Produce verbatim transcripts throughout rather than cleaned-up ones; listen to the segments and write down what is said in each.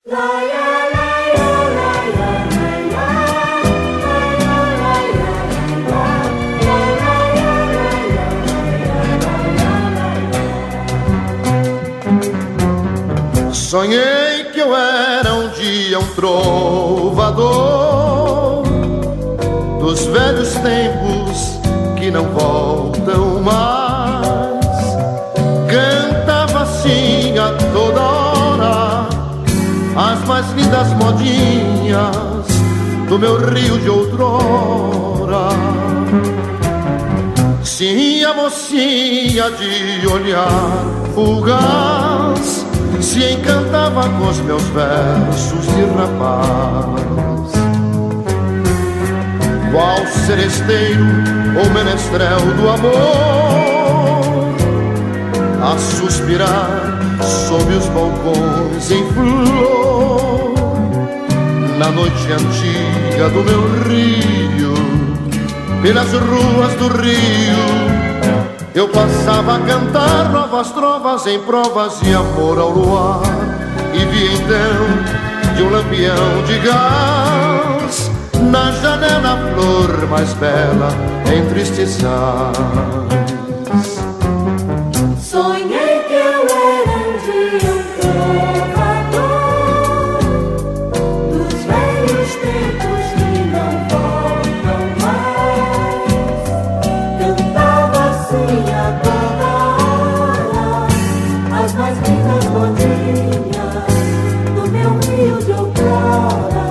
Sonhei que eu era um dia um trovador dos velhos tempos que não voltam mais. Cantava assim a toda hora as mais lindas modinhas do meu Rio de outrora. Sim, a mocinha de olhar fugaz se encantava com os meus versos de rapaz. Qual seresteiro ou menestrel do amor, a suspirar sob os balcões em flor, na noite antiga do meu Rio, pelas ruas do Rio, eu passava a cantar novas trovas em provas de amor ao luar. E vi então de um lampião de gás na janela a flor mais bela em tristes ais. Sonhei que eu era um dia um trovador dos velhos tempos que não voltam mais. Cantava assim a toda hora as mais lindas modinhas do meu Rio de outrora.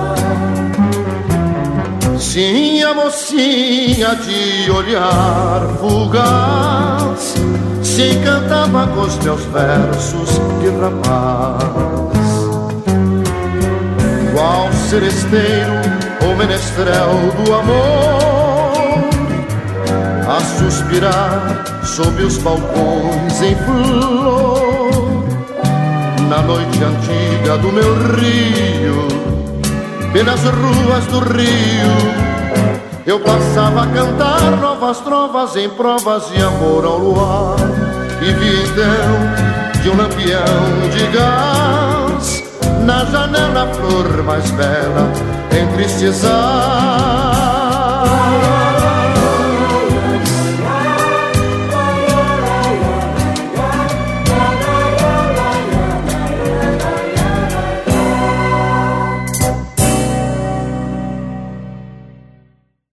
Sim, a mocinha de olhar fugaz se encantava com os meus versos de rapaz. Qual seresteiro ou menestrel do amor, a suspirar sob os balcões em flor, na noite antiga do meu Rio, pelas ruas do Rio, eu passava a cantar novas trovas em provas de amor ao luar. E vi então de um lampião de gás na janela a flor mais bela em tristes ais.